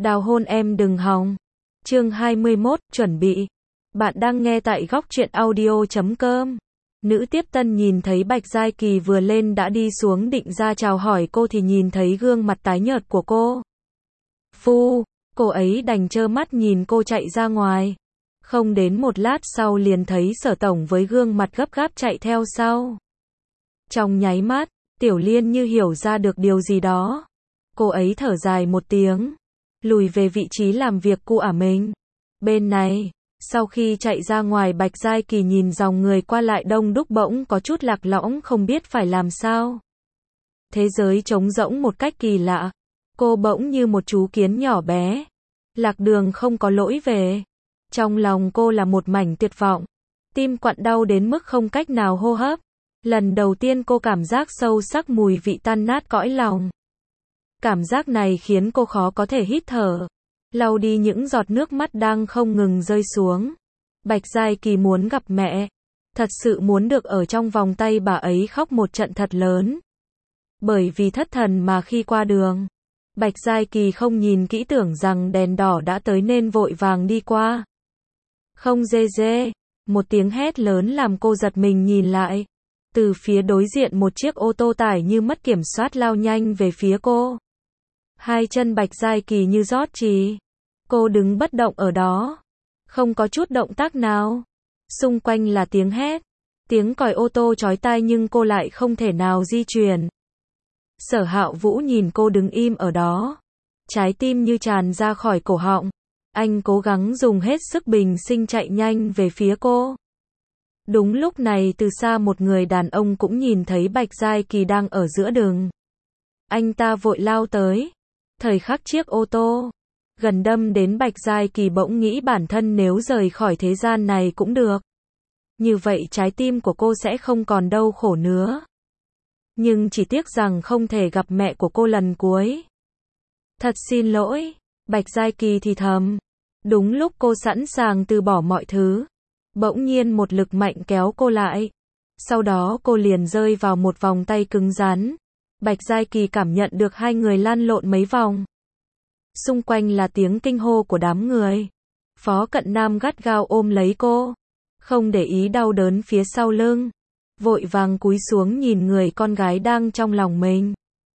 Đào hôn em đừng hòng. Chương 21, chuẩn bị. Bạn đang nghe tại góc truyện audio.com. Nữ tiếp tân nhìn thấy Bạch Giai Kỳ vừa lên đã đi xuống định ra chào hỏi cô thì nhìn thấy gương mặt tái nhợt của cô. Cô ấy đành trơ mắt nhìn cô chạy ra ngoài. Không đến một lát sau liền thấy Sở tổng với gương mặt gấp gáp chạy theo sau. Trong nháy mắt, Tiểu Liên như hiểu ra được điều gì đó. Cô ấy thở dài một tiếng, lùi về vị trí làm việc cũ ả mình. Bên này, sau khi chạy ra ngoài Bạch Giai Kỳ nhìn dòng người qua lại đông đúc bỗng có chút lạc lõng không biết phải làm sao. Thế giới trống rỗng một cách kỳ lạ. Cô bỗng như một chú kiến nhỏ bé. Lạc đường không có lỗi về. Trong lòng cô là một mảnh tuyệt vọng. Tim quặn đau đến mức không cách nào hô hấp. Lần đầu tiên cô cảm giác sâu sắc mùi vị tan nát cõi lòng. Cảm giác này khiến cô khó có thể hít thở. Lau đi những giọt nước mắt đang không ngừng rơi xuống. Bạch Giai Kỳ muốn gặp mẹ. Thật sự muốn được ở trong vòng tay bà ấy khóc một trận thật lớn. Bởi vì thất thần mà khi qua đường, Bạch Giai Kỳ không nhìn kỹ tưởng rằng đèn đỏ đã tới nên vội vàng đi qua. Không dê dê, một tiếng hét lớn làm cô giật mình nhìn lại. Từ phía đối diện một chiếc ô tô tải như mất kiểm soát lao nhanh về phía cô. Hai chân Bạch Giai Kỳ như rót trì. Cô đứng bất động ở đó. Không có chút động tác nào. Xung quanh là tiếng hét. Tiếng còi ô tô chói tai nhưng cô lại không thể nào di chuyển. Sở Hạo Vũ nhìn cô đứng im ở đó. Trái tim như tràn ra khỏi cổ họng. Anh cố gắng dùng hết sức bình sinh chạy nhanh về phía cô. Đúng lúc này từ xa một người đàn ông cũng nhìn thấy Bạch Giai Kỳ đang ở giữa đường. Anh ta vội lao tới. Thời khắc chiếc ô tô gần đâm đến Bạch Giai Kỳ bỗng nghĩ bản thân nếu rời khỏi thế gian này cũng được. Như vậy trái tim của cô sẽ không còn đau khổ nữa. Nhưng chỉ tiếc rằng không thể gặp mẹ của cô lần cuối. Thật xin lỗi, Bạch Giai Kỳ thì thầm. Đúng lúc cô sẵn sàng từ bỏ mọi thứ, bỗng nhiên một lực mạnh kéo cô lại. Sau đó cô liền rơi vào một vòng tay cứng rắn. Bạch Giai Kỳ cảm nhận được hai người lăn lộn mấy vòng. Xung quanh là tiếng kinh hô của đám người. Phó Cận Nam gắt gao ôm lấy cô, không để ý đau đớn phía sau lưng. Vội vàng cúi xuống nhìn người con gái đang trong lòng mình.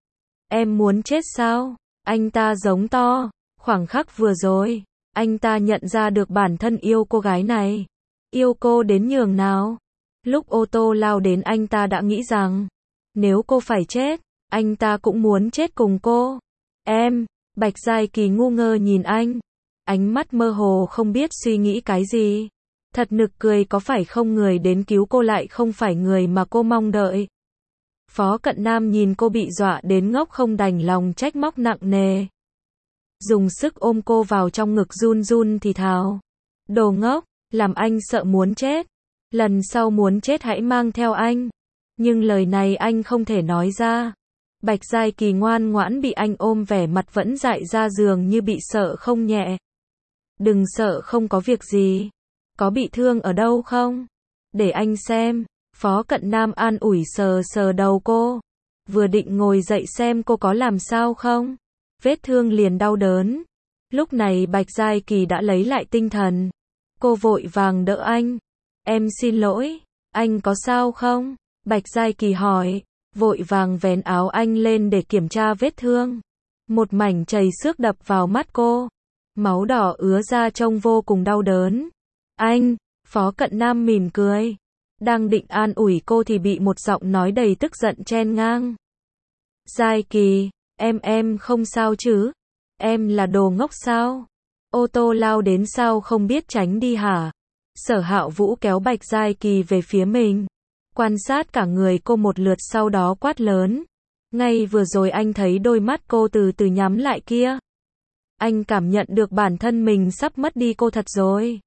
Em muốn chết sao? Anh ta giống to. Khoảng khắc vừa rồi, anh ta nhận ra được bản thân yêu cô gái này. Yêu cô đến nhường nào. Lúc ô tô lao đến anh ta đã nghĩ rằng, nếu cô phải chết, anh ta cũng muốn chết cùng cô. Em, Bạch Giai Kỳ ngu ngơ nhìn anh. Ánh mắt mơ hồ không biết suy nghĩ cái gì. Thật nực cười, có phải không người đến cứu cô lại không phải người mà cô mong đợi. Phó Cận Nam nhìn cô bị dọa đến ngốc không đành lòng trách móc nặng nề. Dùng sức ôm cô vào trong ngực run run thì thào. Đồ ngốc, làm anh sợ muốn chết. Lần sau muốn chết hãy mang theo anh. Nhưng lời này anh không thể nói ra. Bạch Giai Kỳ ngoan ngoãn bị anh ôm vẻ mặt vẫn dại ra giường như bị sợ không nhẹ. Đừng sợ, không có việc gì. Có bị thương ở đâu không? Để anh xem. Phó Cận Nam an ủi sờ sờ đầu cô. Vừa định ngồi dậy xem cô có làm sao không. Vết thương liền đau đớn. Lúc này Bạch Giai Kỳ đã lấy lại tinh thần. Cô vội vàng đỡ anh. Em xin lỗi, anh có sao không? Bạch Giai Kỳ hỏi. Vội vàng vén áo anh lên để kiểm tra vết thương. Một mảnh chảy xước đập vào mắt cô. Máu đỏ ứa ra trông vô cùng đau đớn. Anh, Phó Cận Nam mỉm cười. Đang định an ủi cô thì bị một giọng nói đầy tức giận chen ngang. Giai Kỳ, em không sao chứ? Em là đồ ngốc sao? Ô tô lao đến sao không biết tránh đi hả? Sở Hạo Vũ kéo Bạch Giai Kỳ về phía mình. Quan sát cả người cô một lượt sau đó quát lớn. Ngay vừa rồi anh thấy đôi mắt cô từ từ nhắm lại kia. Anh cảm nhận được bản thân mình sắp mất đi cô thật rồi.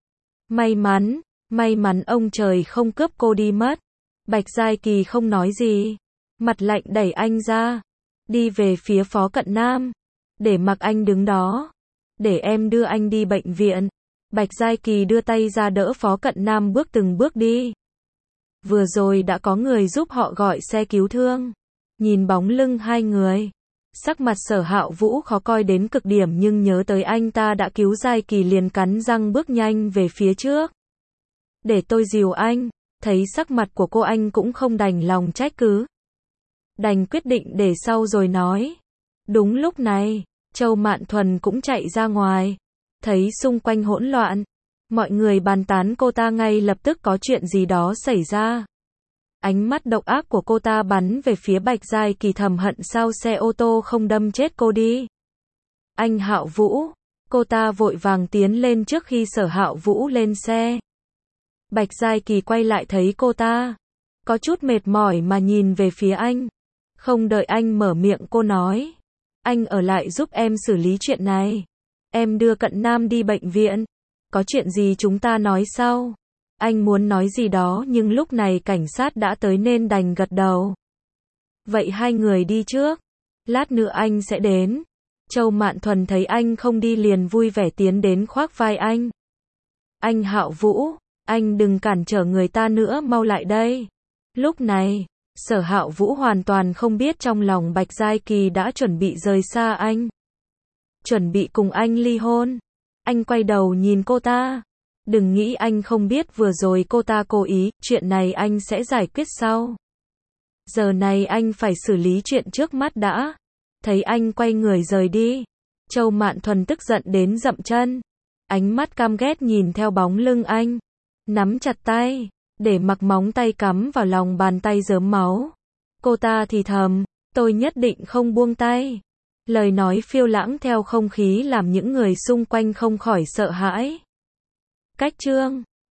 May mắn ông trời không cướp cô đi mất. Bạch Giai Kỳ không nói gì. Mặt lạnh đẩy anh ra. Đi về phía Phó Cận Nam. Để mặc anh đứng đó. Để em đưa anh đi bệnh viện. Bạch Giai Kỳ đưa tay ra đỡ Phó Cận Nam bước từng bước đi. Vừa rồi đã có người giúp họ gọi xe cứu thương. Nhìn bóng lưng hai người, Sắc mặt Sở Hạo Vũ khó coi đến cực điểm nhưng nhớ tới anh ta đã cứu Giai Kỳ liền cắn răng bước nhanh về phía trước. Để tôi dìu anh, thấy sắc mặt của cô anh cũng không đành lòng trách cứ. Đành quyết định để sau rồi nói. Đúng lúc này, Châu Mạn Thuần cũng chạy ra ngoài. Thấy xung quanh hỗn loạn, mọi người bàn tán cô ta ngay lập tức có chuyện gì đó xảy ra. Ánh mắt độc ác của cô ta bắn về phía Bạch Giai Kỳ thầm hận sao xe ô tô không đâm chết cô đi. Anh Hạo Vũ, cô ta vội vàng tiến lên trước khi Sở Hạo Vũ lên xe. Bạch Giai Kỳ quay lại thấy cô ta, có chút mệt mỏi mà nhìn về phía anh. Không đợi anh mở miệng cô nói, anh ở lại giúp em xử lý chuyện này. Em đưa Cận Nam đi bệnh viện. Có chuyện gì chúng ta nói sau. Anh muốn nói gì đó nhưng lúc này cảnh sát đã tới nên đành gật đầu. Vậy hai người đi trước. Lát nữa anh sẽ đến. Châu Mạn Thuần thấy anh không đi liền vui vẻ tiến đến khoác vai anh. Anh Hạo Vũ, anh đừng cản trở người ta nữa, mau lại đây. Lúc này, Sở Hạo Vũ hoàn toàn không biết trong lòng Bạch Giai Kỳ đã chuẩn bị rời xa anh. Chuẩn bị cùng anh ly hôn. Anh quay đầu nhìn cô ta. Đừng nghĩ anh không biết vừa rồi cô ta cố ý, chuyện này anh sẽ giải quyết sau. Giờ này anh phải xử lý chuyện trước mắt đã. Thấy anh quay người rời đi, Châu Mạn Thuần tức giận đến dậm chân. Ánh mắt căm ghét nhìn theo bóng lưng anh. Nắm chặt tay, để mặc móng tay cắm vào lòng bàn tay rớm máu. Cô ta thì thầm, tôi nhất định không buông tay. Lời nói phiêu lãng theo không khí làm những người xung quanh không khỏi sợ hãi. Cách chương